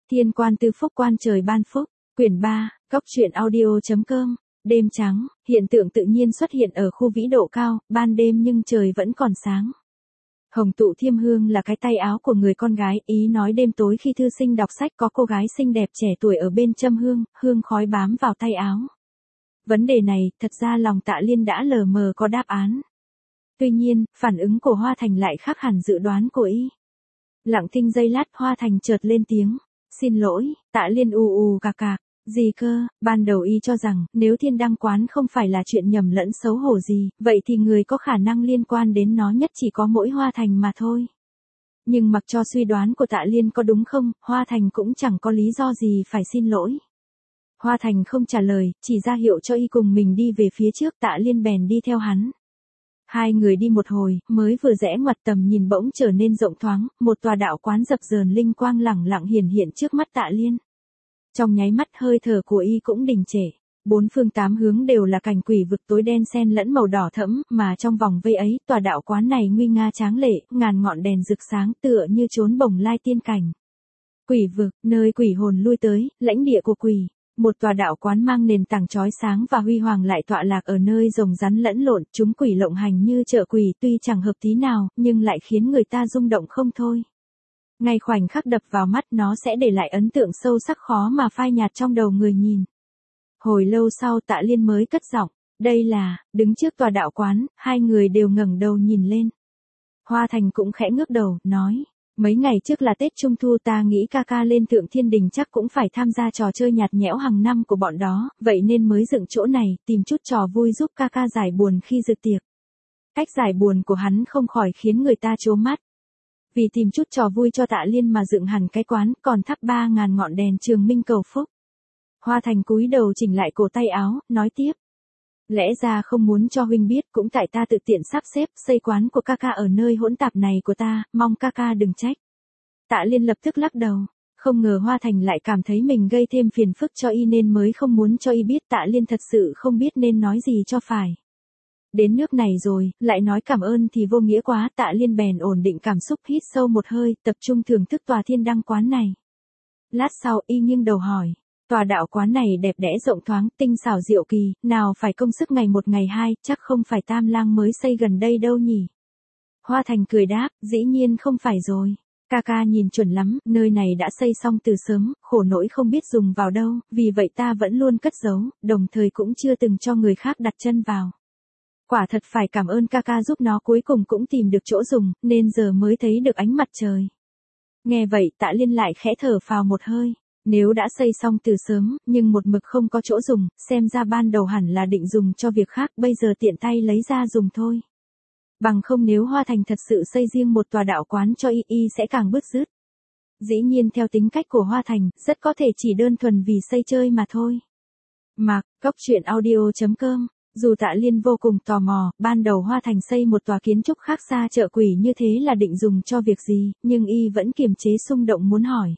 Thiên quan tư phúc quan trời ban phúc, quyển 3, góc truyện audio.com, đêm trắng, hiện tượng tự nhiên xuất hiện ở khu vĩ độ cao, ban đêm nhưng trời vẫn còn sáng. Hồng tụ thiêm hương là cái tay áo của người con gái, ý nói đêm tối khi thư sinh đọc sách có cô gái xinh đẹp trẻ tuổi ở bên châm hương, hương khói bám vào tay áo. Vấn đề này, thật ra lòng Tạ Liên đã lờ mờ có đáp án. Tuy nhiên, phản ứng của Hoa Thành lại khác hẳn dự đoán của y. Lặng thinh giây lát, Hoa Thành chợt lên tiếng, xin lỗi. Tạ Liên ù cạc cạc, gì cơ, ban đầu y cho rằng, nếu Thiên Đăng Quán không phải là chuyện nhầm lẫn xấu hổ gì, vậy thì người có khả năng liên quan đến nó nhất chỉ có mỗi Hoa Thành mà thôi. Nhưng mặc cho suy đoán của Tạ Liên có đúng không, Hoa Thành cũng chẳng có lý do gì phải xin lỗi. Hoa Thành không trả lời, chỉ ra hiệu cho y cùng mình đi về phía trước, Tạ Liên bèn đi theo hắn. Hai người đi một hồi, mới vừa rẽ ngoặt tầm nhìn bỗng trở nên rộng thoáng, một tòa đạo quán dập dờn linh quang lẳng lặng hiển hiện trước mắt Tạ Liên. Trong nháy mắt hơi thở của y cũng đình trệ. Bốn phương tám hướng đều là cảnh quỷ vực tối đen xen lẫn màu đỏ thẫm, mà trong vòng vây ấy, tòa đạo quán này nguy nga tráng lệ, ngàn ngọn đèn rực sáng tựa như chốn bồng lai tiên cảnh. Quỷ vực, nơi quỷ hồn lui tới, lãnh địa của quỷ. Một tòa đạo quán mang nền tảng chói sáng và huy hoàng lại tọa lạc ở nơi rồng rắn lẫn lộn, chúng quỷ lộng hành như chợ quỷ, tuy chẳng hợp tí nào, nhưng lại khiến người ta rung động không thôi. Ngay khoảnh khắc đập vào mắt nó sẽ để lại ấn tượng sâu sắc khó mà phai nhạt trong đầu người nhìn. Hồi lâu sau Tạ Liên mới cất giọng, đây là, đứng trước tòa đạo quán, hai người đều ngẩng đầu nhìn lên. Hoa Thành cũng khẽ ngước đầu, nói. Mấy ngày trước là Tết Trung Thu, ta nghĩ ca ca lên Thượng Thiên Đình chắc cũng phải tham gia trò chơi nhạt nhẽo hàng năm của bọn đó, vậy nên mới dựng chỗ này, tìm chút trò vui giúp ca ca giải buồn khi dự tiệc. Cách giải buồn của hắn không khỏi khiến người ta trố mắt. Vì tìm chút trò vui cho Tạ Liên mà dựng hẳn cái quán, còn thắp 3.000 ngọn đèn trường minh cầu phúc. Hoa Thành cúi đầu chỉnh lại cổ tay áo, nói tiếp. Lẽ ra không muốn cho huynh biết, cũng tại ta tự tiện sắp xếp xây quán của ca ca ở nơi hỗn tạp này của ta, mong ca ca đừng trách. Tạ Liên lập tức lắc đầu, không ngờ Hoa Thành lại cảm thấy mình gây thêm phiền phức cho y nên mới không muốn cho y biết. Tạ Liên thật sự không biết nên nói gì cho phải. Đến nước này rồi, lại nói cảm ơn thì vô nghĩa quá. Tạ Liên bèn ổn định cảm xúc, hít sâu một hơi, tập trung thưởng thức tòa Thiên Đăng Quán này. Lát sau y nghiêng đầu hỏi. Tòa đạo quán này đẹp đẽ rộng thoáng, tinh xảo diệu kỳ, nào phải công sức ngày một ngày hai, chắc không phải Tam Lang mới xây gần đây đâu nhỉ. Hoa Thành cười đáp, dĩ nhiên không phải rồi. Ca ca nhìn chuẩn lắm, nơi này đã xây xong từ sớm, khổ nỗi không biết dùng vào đâu, vì vậy ta vẫn luôn cất giấu, đồng thời cũng chưa từng cho người khác đặt chân vào. Quả thật phải cảm ơn ca ca giúp nó cuối cùng cũng tìm được chỗ dùng, nên giờ mới thấy được ánh mặt trời. Nghe vậy Tạ Liên lại khẽ thở phào một hơi. Nếu đã xây xong từ sớm, nhưng một mực không có chỗ dùng, xem ra ban đầu hẳn là định dùng cho việc khác, bây giờ tiện tay lấy ra dùng thôi. Bằng không nếu Hoa Thành thật sự xây riêng một tòa đạo quán cho y sẽ càng bứt rứt. Dĩ nhiên theo tính cách của Hoa Thành, rất có thể chỉ đơn thuần vì xây chơi mà thôi. Mạc, góc truyện audio.com. Dù Tạ Liên vô cùng tò mò, ban đầu Hoa Thành xây một tòa kiến trúc khác xa chợ quỷ như thế là định dùng cho việc gì, nhưng y vẫn kiềm chế xung động muốn hỏi.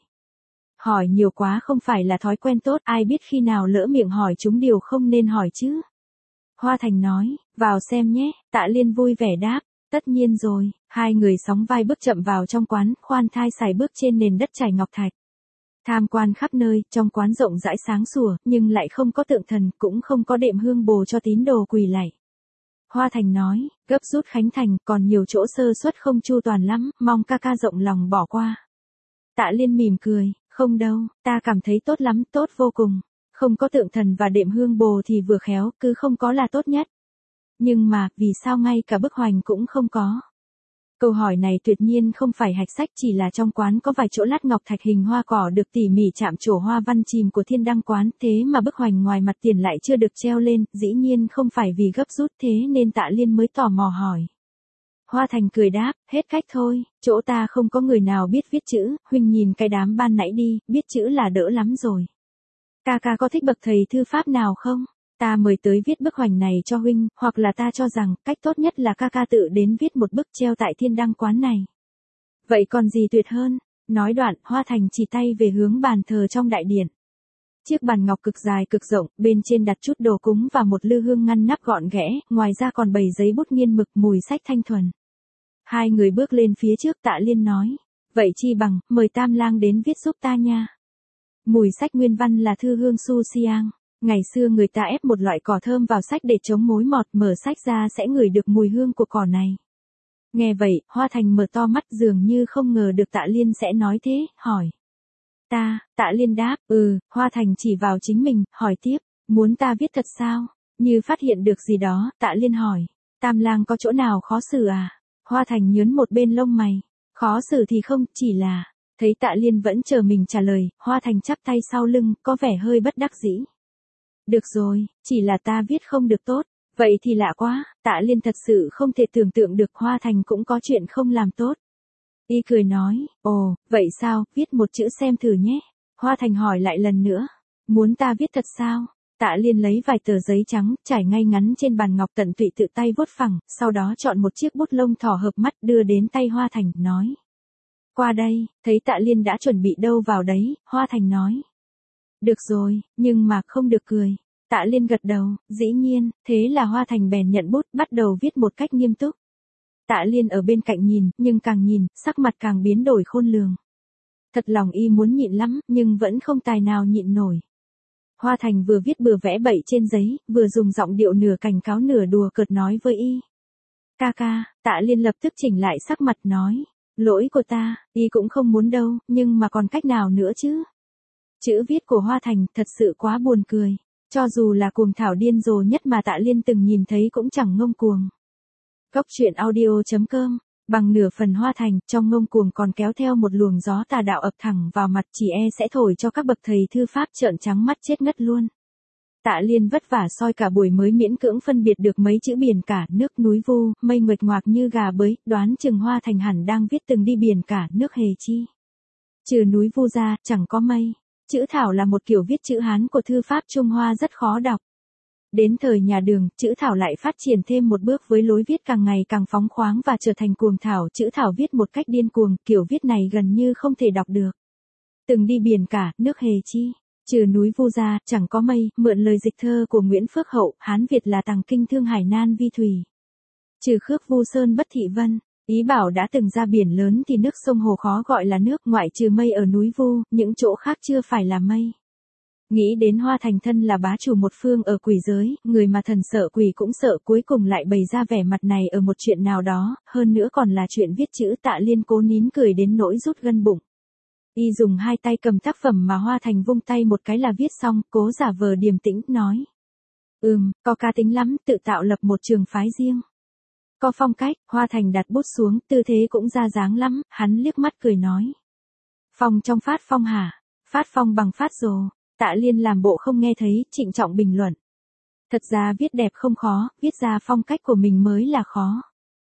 Hỏi nhiều quá không phải là thói quen tốt, ai biết khi nào lỡ miệng hỏi chúng điều không nên hỏi chứ. Hoa Thành nói, vào xem nhé. Tạ Liên vui vẻ đáp, tất nhiên rồi. Hai người sóng vai bước chậm vào trong quán, khoan thai sải bước trên nền đất trải ngọc thạch. Tham quan khắp nơi, trong quán rộng rãi sáng sủa, nhưng lại không có tượng thần, cũng không có đệm hương bồ cho tín đồ quỳ lạy. Hoa Thành nói, gấp rút khánh thành, còn nhiều chỗ sơ suất không chu toàn lắm, mong ca ca rộng lòng bỏ qua. Tạ Liên mỉm cười, không đâu, ta cảm thấy tốt lắm, tốt vô cùng. Không có tượng thần và đệm hương bồ thì vừa khéo, cứ không có là tốt nhất. Nhưng mà, vì sao ngay cả bức hoành cũng không có? Câu hỏi này tuyệt nhiên không phải hạch sách, chỉ là trong quán có vài chỗ lát ngọc thạch hình hoa cỏ được tỉ mỉ chạm trổ hoa văn chìm của Thiên Đăng Quán, thế mà bức hoành ngoài mặt tiền lại chưa được treo lên, dĩ nhiên không phải vì gấp rút thế nên Tạ Liên mới tò mò hỏi. Hoa Thành cười đáp, hết cách thôi, chỗ ta không có người nào biết viết chữ, huynh nhìn cái đám ban nãy đi, biết chữ là đỡ lắm rồi. Ca ca có thích bậc thầy thư pháp nào không? Ta mời tới viết bức hoành này cho huynh, hoặc là ta cho rằng, cách tốt nhất là ca ca tự đến viết một bức treo tại Thiên Đăng Quán này. Vậy còn gì tuyệt hơn? Nói đoạn, Hoa Thành chỉ tay về hướng bàn thờ trong đại điện. Chiếc bàn ngọc cực dài cực rộng, bên trên đặt chút đồ cúng và một lư hương ngăn nắp gọn ghẽ, ngoài ra còn bày giấy bút nghiên mực mùi sách thanh thuần. Hai người bước lên phía trước, Tạ Liên nói, vậy chi bằng, mời Tam Lang đến viết giúp ta nha. Mùi sách nguyên văn là thư hương su xiang. Ngày xưa người ta ép một loại cỏ thơm vào sách để chống mối mọt, mở sách ra sẽ ngửi được mùi hương của cỏ này. Nghe vậy, Hoa Thành mở to mắt dường như không ngờ được Tạ Liên sẽ nói thế, hỏi. Tạ Liên đáp, Hoa Thành chỉ vào chính mình, hỏi tiếp, muốn ta viết thật sao? Như phát hiện được gì đó, Tạ Liên hỏi, Tam Lang có chỗ nào khó xử à? Hoa Thành nhớn một bên lông mày, khó xử thì không, chỉ là, thấy Tạ Liên vẫn chờ mình trả lời, Hoa Thành chắp tay sau lưng, có vẻ hơi bất đắc dĩ. Được rồi, chỉ là ta viết không được tốt, vậy thì lạ quá, Tạ Liên thật sự không thể tưởng tượng được Hoa Thành cũng có chuyện không làm tốt. Y cười nói, ồ, vậy sao, viết một chữ xem thử nhé. Hoa Thành hỏi lại lần nữa, muốn ta viết thật sao? Tạ Liên lấy vài tờ giấy trắng, trải ngay ngắn trên bàn ngọc tận tụy tự tay vuốt phẳng, sau đó chọn một chiếc bút lông thỏ hợp mắt đưa đến tay Hoa Thành, nói. Qua đây, thấy Tạ Liên đã chuẩn bị đâu vào đấy, Hoa Thành nói. Được rồi, nhưng mà không được cười. Tạ Liên gật đầu, dĩ nhiên, thế là Hoa Thành bèn nhận bút, bắt đầu viết một cách nghiêm túc. Tạ Liên ở bên cạnh nhìn, nhưng càng nhìn, sắc mặt càng biến đổi khôn lường. Thật lòng y muốn nhịn lắm, nhưng vẫn không tài nào nhịn nổi. Hoa Thành vừa viết bừa vẽ bậy trên giấy, vừa dùng giọng điệu nửa cảnh cáo nửa đùa cợt nói với y. Ca, Tạ Liên lập tức chỉnh lại sắc mặt nói. Lỗi của ta, y cũng không muốn đâu, nhưng mà còn cách nào nữa chứ? Chữ viết của Hoa Thành thật sự quá buồn cười. Cho dù là cuồng thảo điên rồ nhất mà Tạ Liên từng nhìn thấy cũng chẳng ngông cuồng. Góc truyện audio.com, bằng nửa phần Hoa Thành, trong ngông cuồng còn kéo theo một luồng gió tà đạo ập thẳng vào mặt, chỉ sẽ thổi cho các bậc thầy thư pháp trợn trắng mắt chết ngất luôn. Tạ Liên vất vả soi cả buổi mới miễn cưỡng phân biệt được mấy chữ biển cả, nước núi vu, mây nguệch ngoạc như gà bới, đoán chừng Hoa Thành hẳn đang viết từng đi biển cả, nước hề chi. Trừ núi vu ra, chẳng có mây. Chữ thảo là một kiểu viết chữ Hán của thư pháp Trung Hoa rất khó đọc. Đến thời nhà Đường, chữ thảo lại phát triển thêm một bước với lối viết càng ngày càng phóng khoáng và trở thành cuồng thảo. Chữ thảo viết một cách điên cuồng, kiểu viết này gần như không thể đọc được. Từng đi biển cả, nước hề chi. Trừ núi vu ra, chẳng có mây, mượn lời dịch thơ của Nguyễn Phước Hậu, Hán Việt là tàng kinh thương hải nan vi thủy. Trừ khước vu sơn bất thị vân. Ý bảo đã từng ra biển lớn thì nước sông hồ khó gọi là nước, ngoại trừ mây ở núi vu, những chỗ khác chưa phải là mây. Nghĩ đến Hoa Thành thân là bá chủ một phương ở quỷ giới, người mà thần sợ quỷ cũng sợ, cuối cùng lại bày ra vẻ mặt này ở một chuyện nào đó, hơn nữa còn là chuyện viết chữ. Tạ Liên cố nín cười đến nỗi rút gân bụng. Y dùng hai tay cầm tác phẩm mà Hoa Thành vung tay một cái là viết xong, cố giả vờ điềm tĩnh, nói. Có cá tính lắm, tự tạo lập một trường phái riêng. Có phong cách. Hoa Thành đặt bút xuống, tư thế cũng ra dáng lắm, hắn liếc mắt cười nói. Phong trong phát phong hả? Phát phong bằng phát rồ. Tạ Liên làm bộ không nghe thấy, trịnh trọng bình luận. Thật ra viết đẹp không khó, viết ra phong cách của mình mới là khó.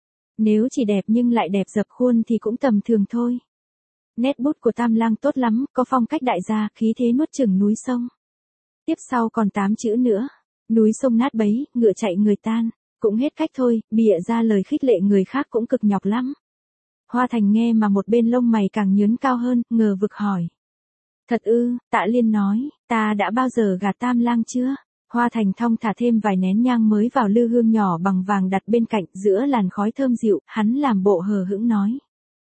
Nếu chỉ đẹp nhưng lại đẹp dập khuôn thì cũng tầm thường thôi. Nét bút của Tam Lang tốt lắm, có phong cách đại gia, khí thế nuốt chửng núi sông. Tiếp sau còn 8 chữ nữa. Núi sông nát bấy, ngựa chạy người tan. Cũng hết cách thôi, bịa ra lời khích lệ người khác cũng cực nhọc lắm. Hoa Thành nghe mà một bên lông mày càng nhướng cao hơn, ngờ vực hỏi. Thật ư? Tạ Liên nói, ta đã bao giờ gạt Tam Lang chưa? Hoa Thành thong thả thêm vài nén nhang mới vào lư hương nhỏ bằng vàng đặt bên cạnh, giữa làn khói thơm dịu, hắn làm bộ hờ hững nói.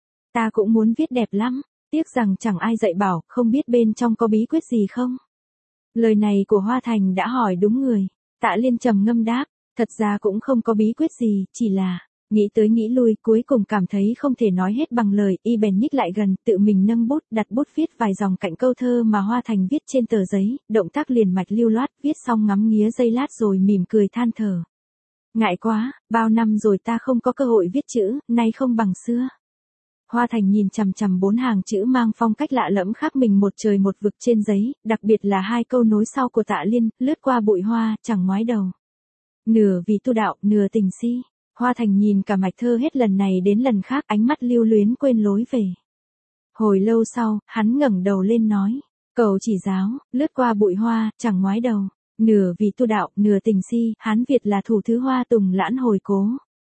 Ta cũng muốn viết đẹp lắm, tiếc rằng chẳng ai dạy bảo, không biết bên trong có bí quyết gì không? Lời này của Hoa Thành đã hỏi đúng người. Tạ Liên trầm ngâm đáp. Thật ra cũng không có bí quyết gì, chỉ là, nghĩ tới nghĩ lui, cuối cùng cảm thấy không thể nói hết bằng lời, y bèn nhích lại gần, tự mình nâng bút, đặt bút viết vài dòng cạnh câu thơ mà Hoa Thành viết trên tờ giấy, động tác liền mạch lưu loát, viết xong ngắm nghía giây lát rồi mỉm cười than thở. Ngại quá, bao năm rồi ta không có cơ hội viết chữ, nay không bằng xưa. Hoa Thành nhìn chằm chằm 4 hàng chữ mang phong cách lạ lẫm khác mình một trời một vực trên giấy, đặc biệt là 2 câu nối sau của Tạ Liên, lướt qua bụi hoa, chẳng ngoái đầu. Nửa vì tu đạo, nửa tình si. Hoa Thành nhìn cả mạch thơ hết lần này đến lần khác, ánh mắt lưu luyến quên lối về. Hồi lâu sau, hắn ngẩng đầu lên nói. Cầu chỉ giáo, lướt qua bụi hoa, chẳng ngoái đầu. Nửa vì tu đạo, nửa tình si, Hán Việt là thủ thứ hoa tùng lãn hồi cố.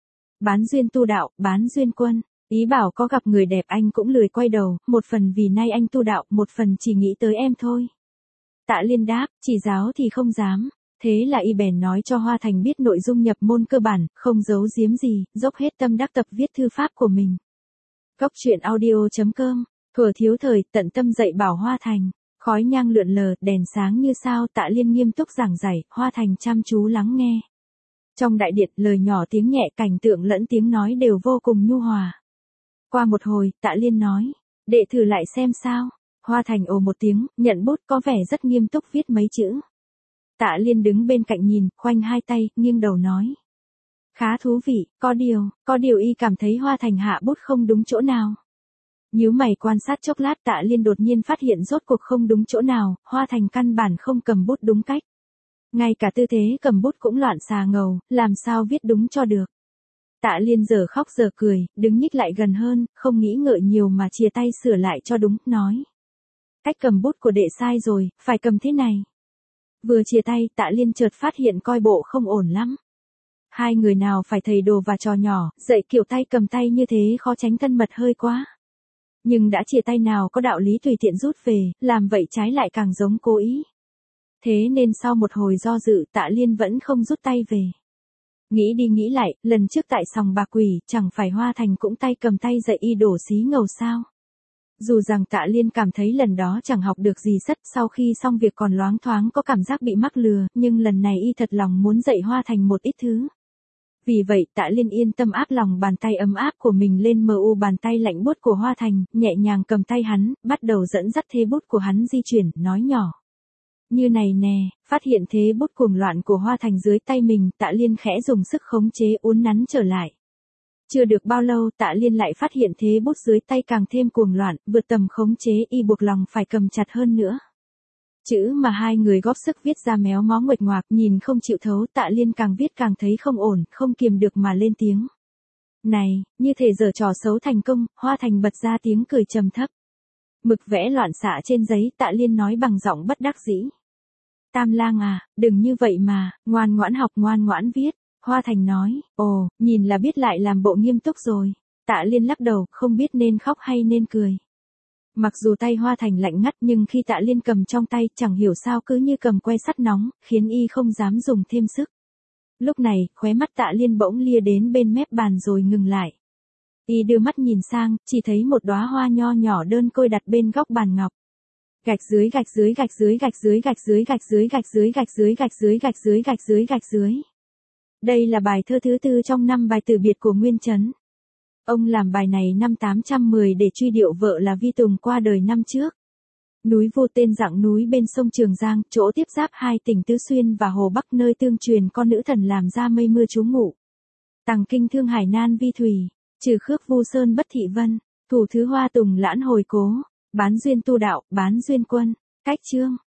Bán duyên tu đạo, bán duyên quân. Ý bảo có gặp người đẹp anh cũng lười quay đầu, một phần vì nay anh tu đạo, một phần chỉ nghĩ tới em thôi. Tạ Liên đáp, chỉ giáo thì không dám. Thế là y bèn nói cho Hoa Thành biết nội dung nhập môn cơ bản, không giấu giếm gì, dốc hết tâm đắc tập viết thư pháp của mình. Góc truyện audio.com, thuở thiếu thời, tận tâm dạy bảo Hoa Thành. Khói nhang lượn lờ, đèn sáng như sao, Tạ Liên nghiêm túc giảng giải, Hoa Thành chăm chú lắng nghe. Trong đại điện, lời nhỏ tiếng nhẹ, cảnh tượng lẫn tiếng nói đều vô cùng nhu hòa. Qua một hồi, Tạ Liên nói, đệ thử lại xem sao. Hoa Thành ồ một tiếng, nhận bút có vẻ rất nghiêm túc viết mấy chữ. Tạ Liên đứng bên cạnh nhìn, khoanh hai tay, nghiêng đầu nói. Khá thú vị, có điều y cảm thấy Hoa Thành hạ bút không đúng chỗ nào. Nhíu mày quan sát chốc lát, Tạ Liên đột nhiên phát hiện rốt cuộc không đúng chỗ nào, Hoa Thành căn bản không cầm bút đúng cách. Ngay cả tư thế cầm bút cũng loạn xà ngầu, làm sao viết đúng cho được. Tạ Liên giờ khóc giờ cười, đứng nhích lại gần hơn, không nghĩ ngợi nhiều mà chìa tay sửa lại cho đúng, nói. Cách cầm bút của đệ sai rồi, phải cầm thế này. Vừa chìa tay, Tạ Liên chợt phát hiện coi bộ không ổn lắm. Hai người nào phải thầy đồ và trò nhỏ, dạy kiểu tay cầm tay như thế khó tránh thân mật hơi quá. Nhưng đã chìa tay nào có đạo lý tùy tiện rút về, làm vậy trái lại càng giống cố ý. Thế nên sau một hồi do dự, Tạ Liên vẫn không rút tay về. Nghĩ đi nghĩ lại, lần trước tại sòng bạc quỷ, chẳng phải Hoa Thành cũng tay cầm tay dạy y đổ xí ngầu sao. Dù rằng Tạ Liên cảm thấy lần đó chẳng học được gì sất, sau khi xong việc còn loáng thoáng có cảm giác bị mắc lừa, nhưng lần này y thật lòng muốn dạy Hoa Thành một ít thứ. Vì vậy, Tạ Liên yên tâm áp lòng bàn tay ấm áp của mình lên bàn tay lạnh buốt của Hoa Thành, nhẹ nhàng cầm tay hắn, bắt đầu dẫn dắt thế bút của hắn di chuyển, nói nhỏ. Như này nè, phát hiện thế bút cuồng loạn của Hoa Thành dưới tay mình, Tạ Liên khẽ dùng sức khống chế uốn nắn trở lại. Chưa được bao lâu, Tạ Liên lại phát hiện thế bút dưới tay càng thêm cuồng loạn, vượt tầm khống chế, y buộc lòng phải cầm chặt hơn nữa. Chữ mà hai người góp sức viết ra méo mó nguệch ngoạc, nhìn không chịu thấu, Tạ Liên càng viết càng thấy không ổn, không kiềm được mà lên tiếng. Này, như thể giở trò xấu thành công, Hoa Thành bật ra tiếng cười trầm thấp. Mực vẽ loạn xạ trên giấy, Tạ Liên nói bằng giọng bất đắc dĩ. Tam lang à, đừng như vậy mà, ngoan ngoãn học ngoan ngoãn viết. Hoa Thành nói, ồ, nhìn là biết lại làm bộ nghiêm túc rồi. Tạ Liên lắc đầu, không biết nên khóc hay nên cười. Mặc dù tay Hoa Thành lạnh ngắt nhưng khi Tạ Liên cầm trong tay chẳng hiểu sao cứ như cầm que sắt nóng, khiến y không dám dùng thêm sức. Lúc này, khóe mắt Tạ Liên bỗng lia đến bên mép bàn rồi ngừng lại. Y đưa mắt nhìn sang, chỉ thấy một đóa hoa nho nhỏ đơn côi đặt bên góc bàn ngọc. Gạch dưới gạch dưới gạch dưới gạch dưới gạch dưới gạch dưới gạch dưới gạch dưới gạch dưới gạch dưới gạch dưới gạch dưới. Đây là bài thơ thứ 4 trong 5 bài từ biệt của Nguyên Chấn. Ông làm bài này năm 810 để truy điệu vợ là Vi Tùng qua đời năm trước. Núi Vô tên dặng núi bên sông Trường Giang, chỗ tiếp giáp hai tỉnh Tứ Xuyên và Hồ Bắc, nơi tương truyền con nữ thần làm ra mây mưa trú ngụ. Tằng kinh thương hải nan vi thủy, trừ khước vu sơn bất thị vân, thủ thứ hoa tùng lãn hồi cố, bán duyên tu đạo, bán duyên quân, cách chương.